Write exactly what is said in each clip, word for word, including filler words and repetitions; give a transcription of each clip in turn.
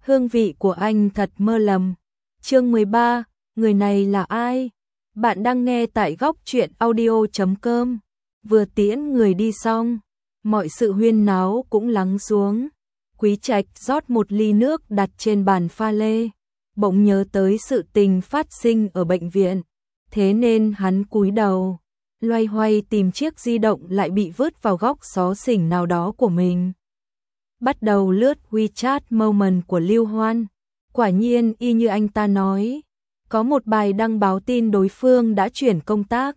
hương vị của anh thật mơ lầm. Chương mười ba, người này là ai? Bạn đang nghe tại góc truyện audio chấm com. Vừa tiễn người đi xong, mọi sự huyên náo cũng lắng xuống. Quý Trạch rót một ly nước đặt trên bàn pha lê, bỗng nhớ tới sự tình phát sinh ở bệnh viện, thế nên hắn cúi đầu, loay hoay tìm chiếc di động lại bị vứt vào góc xó xỉnh nào đó của mình. Bắt đầu lướt WeChat Moment của Lưu Hoan, quả nhiên y như anh ta nói, có một bài đăng báo tin đối phương đã chuyển công tác.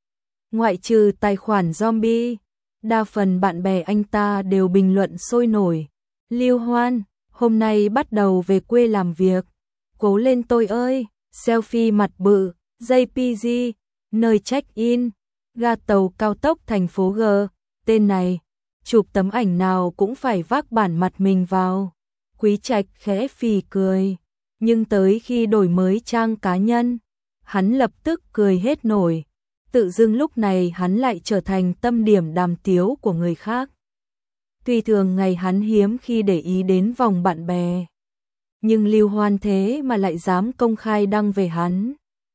Ngoại trừ tài khoản zombie, đa phần bạn bè anh ta đều bình luận sôi nổi. Lưu Hoan, hôm nay bắt đầu về quê làm việc. Cố lên tôi ơi, selfie mặt bự, giây pê giê, nơi check-in, ga tàu cao tốc thành phố G, tên này, chụp tấm ảnh nào cũng phải vác bản mặt mình vào. Quý Trạch khẽ phì cười, nhưng tới khi đổi mới trang cá nhân, hắn lập tức cười hết nổi. Tự dưng lúc này hắn lại trở thành tâm điểm đàm tiếu của người khác. Tuy thường ngày hắn hiếm khi để ý đến vòng bạn bè, nhưng Lưu Hoan thế mà lại dám công khai đăng về hắn.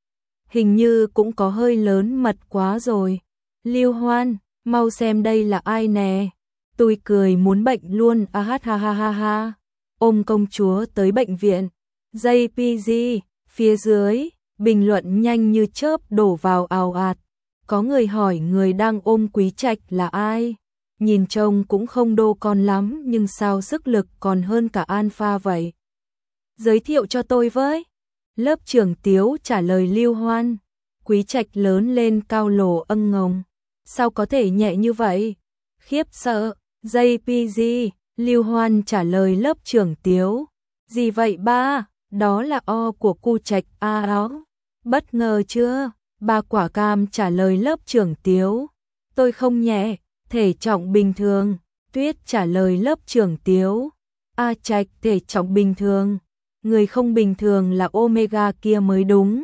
Hình như cũng có hơi lớn mật quá rồi. Lưu Hoan, mau xem đây là ai nè. Tôi cười muốn bệnh luôn, a hát ha ha ha ha. Ôm công chúa tới bệnh viện. giây pê giê, phía dưới, bình luận nhanh như chớp đổ vào ào ạt. Có người hỏi người đang ôm Quý Trạch là ai. Nhìn trông cũng không đô con lắm nhưng sao sức lực còn hơn cả Alpha vậy. Giới thiệu cho tôi với. Lớp trưởng Tiếu trả lời Lưu Hoan. Quý Trạch lớn lên cao lồ âng ngồng. Sao có thể nhẹ như vậy? Khiếp sợ. giây pê giê, Lưu Hoan trả lời lớp trưởng Tiếu. Gì vậy ba? Đó là O của cu Trạch a áo. Bất ngờ chưa? Ba Quả Cam trả lời lớp trưởng Tiếu. Tôi không nhẹ, thể trọng bình thường. Tuyết trả lời lớp trưởng Tiếu. A Trạch thể trọng bình thường. Người không bình thường là Omega kia mới đúng.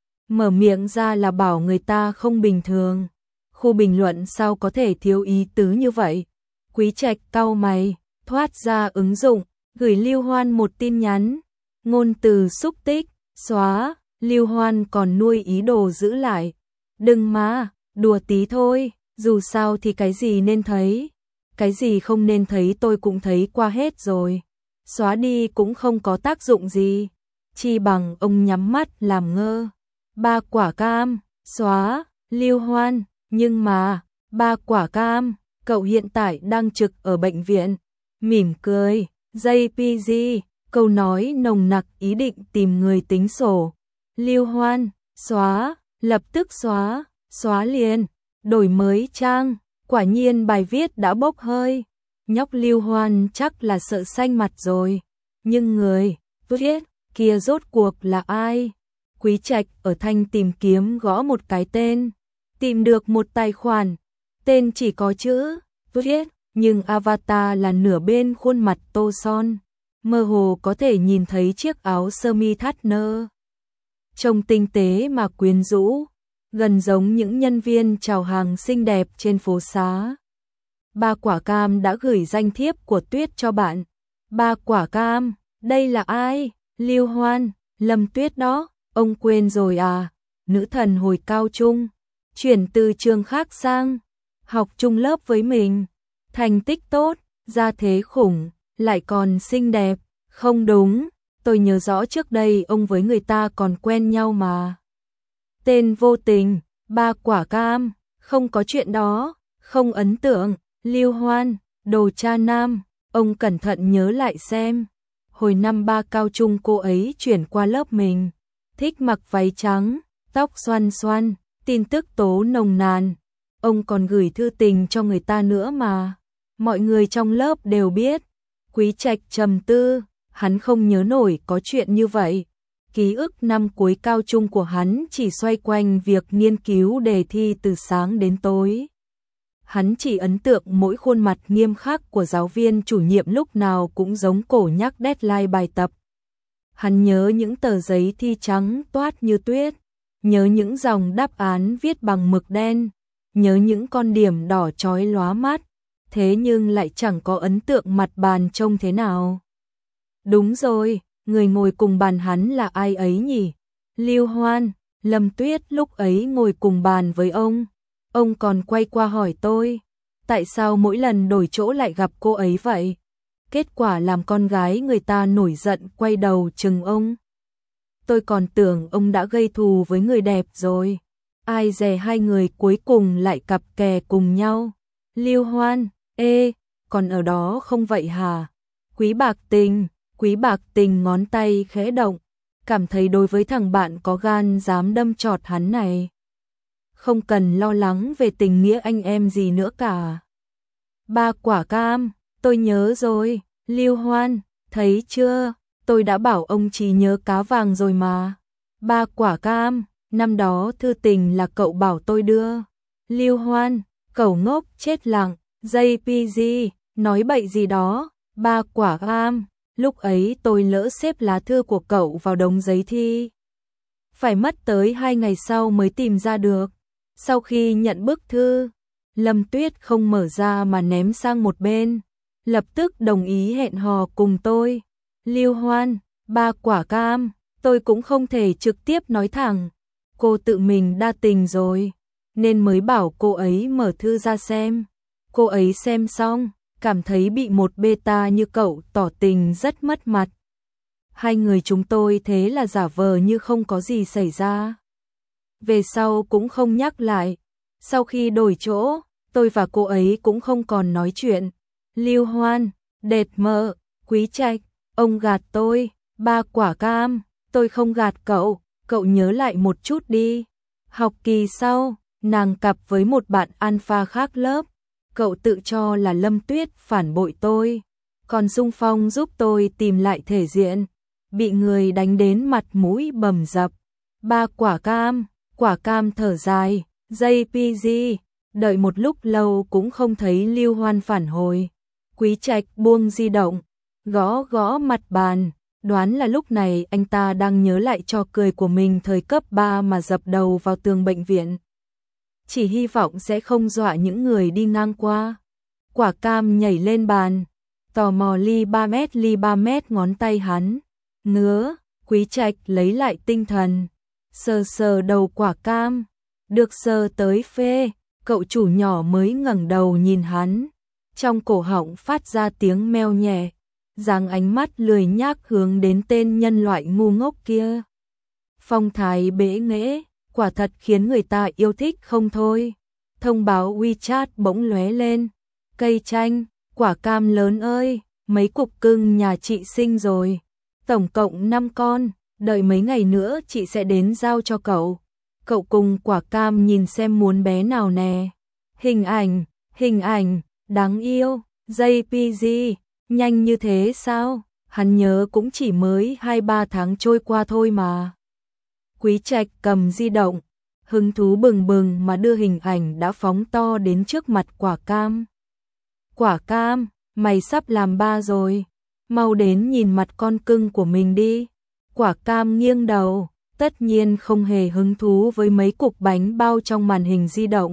Mở miệng ra là bảo người ta không bình thường. Khu bình luận sao có thể thiếu ý tứ như vậy? Quý Trạch cau mày, thoát ra ứng dụng, gửi Lưu Hoan một tin nhắn. Ngôn từ xúc tích, xóa, Lưu Hoan còn nuôi ý đồ giữ lại. Đừng mà, đùa tí thôi, dù sao thì cái gì nên thấy. Cái gì không nên thấy tôi cũng thấy qua hết rồi. Xóa đi cũng không có tác dụng gì. Chi bằng ông nhắm mắt làm ngơ. Ba Quả Cam, xóa, Lưu Hoan, nhưng mà, Ba Quả Cam, cậu hiện tại đang trực ở bệnh viện. Mỉm cười, giây pê giê, câu nói nồng nặc ý định tìm người tính sổ. Lưu Hoan, xóa, lập tức xóa, xóa liền, đổi mới trang, quả nhiên bài viết đã bốc hơi. Nhóc Lưu Hoan chắc là sợ xanh mặt rồi, nhưng người viết kia rốt cuộc là ai? Quý Trạch ở thanh tìm kiếm gõ một cái tên, tìm được một tài khoản, tên chỉ có chữ viết, nhưng avatar là nửa bên khuôn mặt tô son, mơ hồ có thể nhìn thấy chiếc áo sơ mi thắt nơ. Trông tinh tế mà quyến rũ, gần giống những nhân viên chào hàng xinh đẹp trên phố xá. Ba Quả Cam đã gửi danh thiếp của Tuyết cho bạn. Ba Quả Cam, đây là ai? Lưu Hoan, Lâm Tuyết đó, ông quên rồi à? Nữ thần hồi cao trung, chuyển từ trường khác sang, học chung lớp với mình, thành tích tốt, gia thế khủng, lại còn xinh đẹp. Không đúng, tôi nhớ rõ trước đây ông với người ta còn quen nhau mà. Tên vô tình, Ba Quả Cam, không có chuyện đó, không ấn tượng. Lưu Hoan, đồ cha nam, ông cẩn thận nhớ lại xem. Hồi năm ba cao trung cô ấy chuyển qua lớp mình, thích mặc váy trắng, tóc xoăn xoăn, tin tức tố nồng nàn. Ông còn gửi thư tình cho người ta nữa mà. Mọi người trong lớp đều biết. Quý Trạch trầm tư, hắn không nhớ nổi có chuyện như vậy. Ký ức năm cuối cao trung của hắn chỉ xoay quanh việc nghiên cứu đề thi từ sáng đến tối. Hắn chỉ ấn tượng mỗi khuôn mặt nghiêm khắc của giáo viên chủ nhiệm lúc nào cũng giống cổ nhắc deadline bài tập. Hắn nhớ những tờ giấy thi trắng toát như tuyết, nhớ những dòng đáp án viết bằng mực đen, nhớ những con điểm đỏ chói lóa mắt, thế nhưng lại chẳng có ấn tượng mặt bàn trông thế nào. Đúng rồi, người ngồi cùng bàn hắn là ai ấy nhỉ? Lưu Hoan. Lâm Tuyết lúc ấy ngồi cùng bàn với ông. Ông còn quay qua hỏi tôi, tại sao mỗi lần đổi chỗ lại gặp cô ấy vậy? Kết quả làm con gái người ta nổi giận quay đầu chừng ông. Tôi còn tưởng ông đã gây thù với người đẹp rồi. Ai dè hai người cuối cùng lại cặp kè cùng nhau. Lưu Hoan, ê, còn ở đó không vậy hả? Quý Bạc Tình, Quý Bạc Tình ngón tay khẽ động, cảm thấy đối với thằng bạn có gan dám đâm chọt hắn này. Không cần lo lắng về tình nghĩa anh em gì nữa cả. Ba quả cam, tôi nhớ rồi, Lưu Hoan, thấy chưa, tôi đã bảo ông chỉ nhớ cá vàng rồi mà. Ba quả cam, năm đó thư tình là cậu bảo tôi đưa. Lưu Hoan, cậu ngốc chết lặng, gi pê giê, nói bậy gì đó, ba quả cam, lúc ấy tôi lỡ xếp lá thư của cậu vào đống giấy thi. Phải mất tới hai ngày sau mới tìm ra được. Sau khi nhận bức thư, Lâm Tuyết không mở ra mà ném sang một bên, lập tức đồng ý hẹn hò cùng tôi. Lưu Hoan, ba quả cam, tôi cũng không thể trực tiếp nói thẳng. Cô tự mình đa tình rồi, nên mới bảo cô ấy mở thư ra xem. Cô ấy xem xong, cảm thấy bị một beta như cậu tỏ tình rất mất mặt. Hai người chúng tôi thế là giả vờ như không có gì xảy ra. Về sau cũng không nhắc lại. Sau khi đổi chỗ, tôi và cô ấy cũng không còn nói chuyện. Lưu Hoan, đệt mợ, Quý Trạch, ông gạt tôi, ba quả cam, tôi không gạt cậu, cậu nhớ lại một chút đi. Học kỳ sau, nàng cặp với một bạn alpha khác lớp, cậu tự cho là Lâm Tuyết phản bội tôi, còn xung phong giúp tôi tìm lại thể diện, bị người đánh đến mặt mũi bầm dập. Ba quả cam, quả cam thở dài, gi pê giê, đợi một lúc lâu cũng không thấy Lưu Hoan phản hồi. Quý Trạch buông di động, gõ gõ mặt bàn, đoán là lúc này anh ta đang nhớ lại trò cười của mình thời cấp ba mà dập đầu vào tường bệnh viện. Chỉ hy vọng sẽ không dọa những người đi ngang qua. Quả cam nhảy lên bàn, tò mò ly ba mét ly ba mét ngón tay hắn. Ngứa, Quý Trạch lấy lại tinh thần, sờ sờ đầu quả cam, được sờ tới phê, cậu chủ nhỏ mới ngẩng đầu nhìn hắn. Trong cổ họng phát ra tiếng meo nhẹ, dáng ánh mắt lười nhác hướng đến tên nhân loại ngu ngốc kia. Phong thái bẽ nghễ, quả thật khiến người ta yêu thích không thôi. Thông báo WeChat bỗng lóe lên. Cây chanh, quả cam lớn ơi, mấy cục cưng nhà chị sinh rồi. Tổng cộng năm con, đợi mấy ngày nữa chị sẽ đến giao cho cậu. Cậu cùng quả cam nhìn xem muốn bé nào nè. Hình ảnh, hình ảnh, đáng yêu, gi pê giê, nhanh như thế sao? Hắn nhớ cũng chỉ mới hai ba tháng trôi qua thôi mà. Quý Trạch cầm di động, hứng thú bừng bừng mà đưa hình ảnh đã phóng to đến trước mặt quả cam. Quả cam, mày sắp làm ba rồi, mau đến nhìn mặt con cưng của mình đi. Quả cam nghiêng đầu, tất nhiên không hề hứng thú với mấy cục bánh bao trong màn hình di động.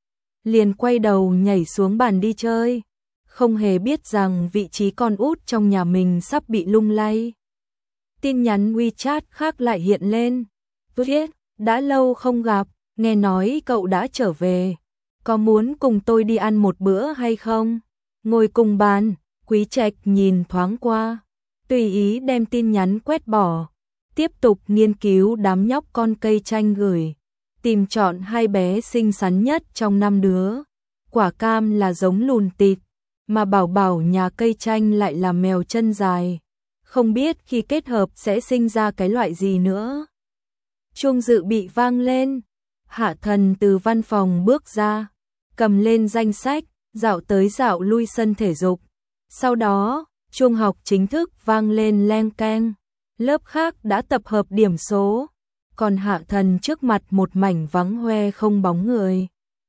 Liền quay đầu nhảy xuống bàn đi chơi, không hề biết rằng vị trí con út trong nhà mình sắp bị lung lay. Tin nhắn WeChat khác lại hiện lên. Tuyết, đã lâu không gặp, nghe nói cậu đã trở về. Có muốn cùng tôi đi ăn một bữa hay không? Ngồi cùng bàn, Quý Trạch nhìn thoáng qua, tùy ý đem tin nhắn quét bỏ. Tiếp tục nghiên cứu đám nhóc con cây chanh gửi. Tìm chọn hai bé xinh xắn nhất trong năm đứa. Quả cam là giống lùn tịt, mà bảo bảo nhà cây chanh lại là mèo chân dài. Không biết khi kết hợp sẽ sinh ra cái loại gì nữa. Chuông dự bị vang lên. Hạ Thần từ văn phòng bước ra, cầm lên danh sách, dạo tới dạo lui sân thể dục. Sau đó, chuông học chính thức vang lên leng keng. Lớp khác đã tập hợp điểm số, còn Hạ Thần trước mặt một mảnh vắng hoe không bóng người.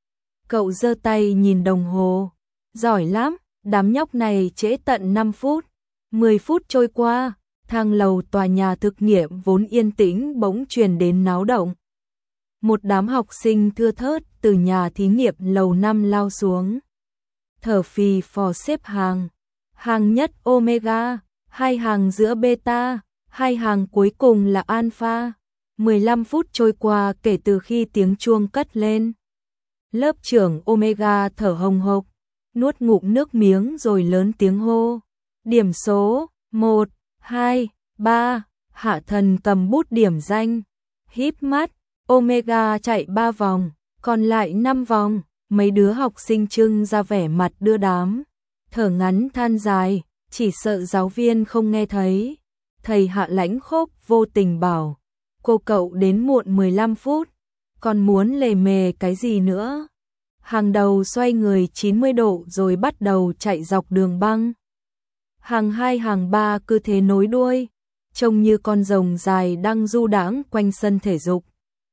Cậu giơ tay nhìn đồng hồ, giỏi lắm, đám nhóc này trễ tận năm phút. mười phút trôi qua, thang lầu tòa nhà thực nghiệm vốn yên tĩnh bỗng truyền đến náo động. Một đám học sinh thưa thớt từ nhà thí nghiệm lầu năm lao xuống. Thở phì phò xếp hàng, hàng nhất Omega, hai hàng giữa beta, hai hàng cuối cùng là alpha. mười lăm phút trôi qua kể từ khi tiếng chuông cất lên. Lớp trưởng Omega thở hồng hộc, nuốt ngụm nước miếng rồi lớn tiếng hô. Điểm số một, hai, ba, Hạ Thần cầm bút điểm danh, híp mắt, Omega chạy ba vòng, còn lại năm vòng, mấy đứa học sinh trưng ra vẻ mặt đưa đám, thở ngắn than dài, chỉ sợ giáo viên không nghe thấy. Thầy Hạ lãnh khốc vô tình bảo, cô cậu đến muộn mười lăm phút, còn muốn lề mề cái gì nữa. Hàng đầu xoay người chín mươi độ rồi bắt đầu chạy dọc đường băng. Hàng hai hàng ba cứ thế nối đuôi, trông như con rồng dài đang du đãng quanh sân thể dục.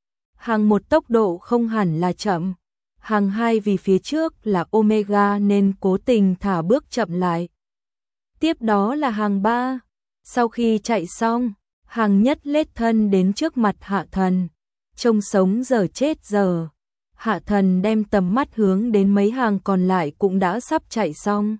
Hàng một tốc độ không hẳn là chậm, hàng hai vì phía trước là Omega nên cố tình thả bước chậm lại. Tiếp đó là hàng ba, sau khi chạy xong, hàng nhất lết thân đến trước mặt Hạ Thần, trông sống giờ chết giờ. Hạ Thần đem tầm mắt hướng đến mấy hàng còn lại cũng đã sắp chạy xong.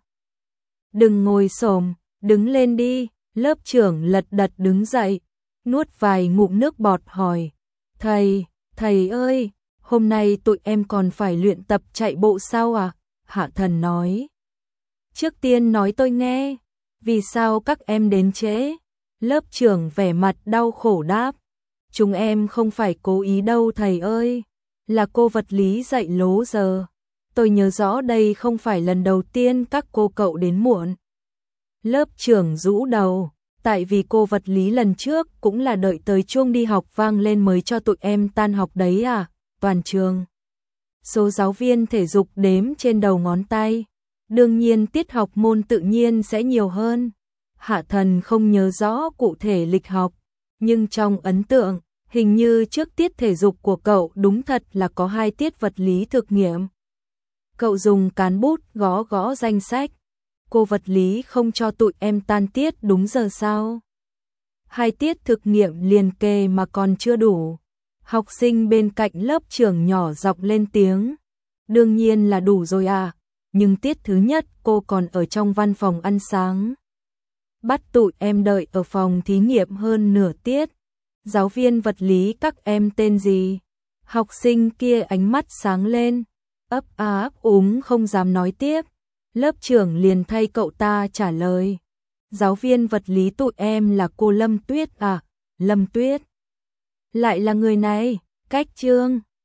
Đừng ngồi xổm, đứng lên đi, lớp trưởng lật đật đứng dậy, nuốt vài ngụm nước bọt hỏi. Thầy, thầy ơi, hôm nay tụi em còn phải luyện tập chạy bộ sao à? Hạ Thần nói. Trước tiên nói tôi nghe, vì sao các em đến trễ? Lớp trưởng vẻ mặt đau khổ đáp. Chúng em không phải cố ý đâu thầy ơi, là cô vật lý dạy lố giờ. Tôi nhớ rõ đây không phải lần đầu tiên các cô cậu đến muộn. Lớp trưởng rũ đầu, tại vì cô vật lý lần trước cũng là đợi tới chuông đi học vang lên mới cho tụi em tan học đấy à, toàn trường. Số giáo viên thể dục đếm trên đầu ngón tay, đương nhiên tiết học môn tự nhiên sẽ nhiều hơn. Hạ Thần không nhớ rõ cụ thể lịch học, nhưng trong ấn tượng, hình như trước tiết thể dục của cậu đúng thật là có hai tiết vật lý thực nghiệm. Cậu dùng cán bút gõ gõ danh sách. Cô vật lý không cho tụi em tan tiết đúng giờ sao? Hai tiết thực nghiệm liền kề mà còn chưa đủ. Học sinh bên cạnh lớp trưởng nhỏ giọng lên tiếng. Đương nhiên là đủ rồi à, nhưng tiết thứ nhất cô còn ở trong văn phòng ăn sáng. Bắt tụi em đợi ở phòng thí nghiệm hơn nửa tiết. Giáo viên vật lý các em tên gì? Học sinh kia ánh mắt sáng lên, ấp á ấp úng không dám nói tiếp. Lớp trưởng liền thay cậu ta trả lời. Giáo viên vật lý tụi em là cô Lâm Tuyết à? Lâm Tuyết? Lại là người này, cách chương.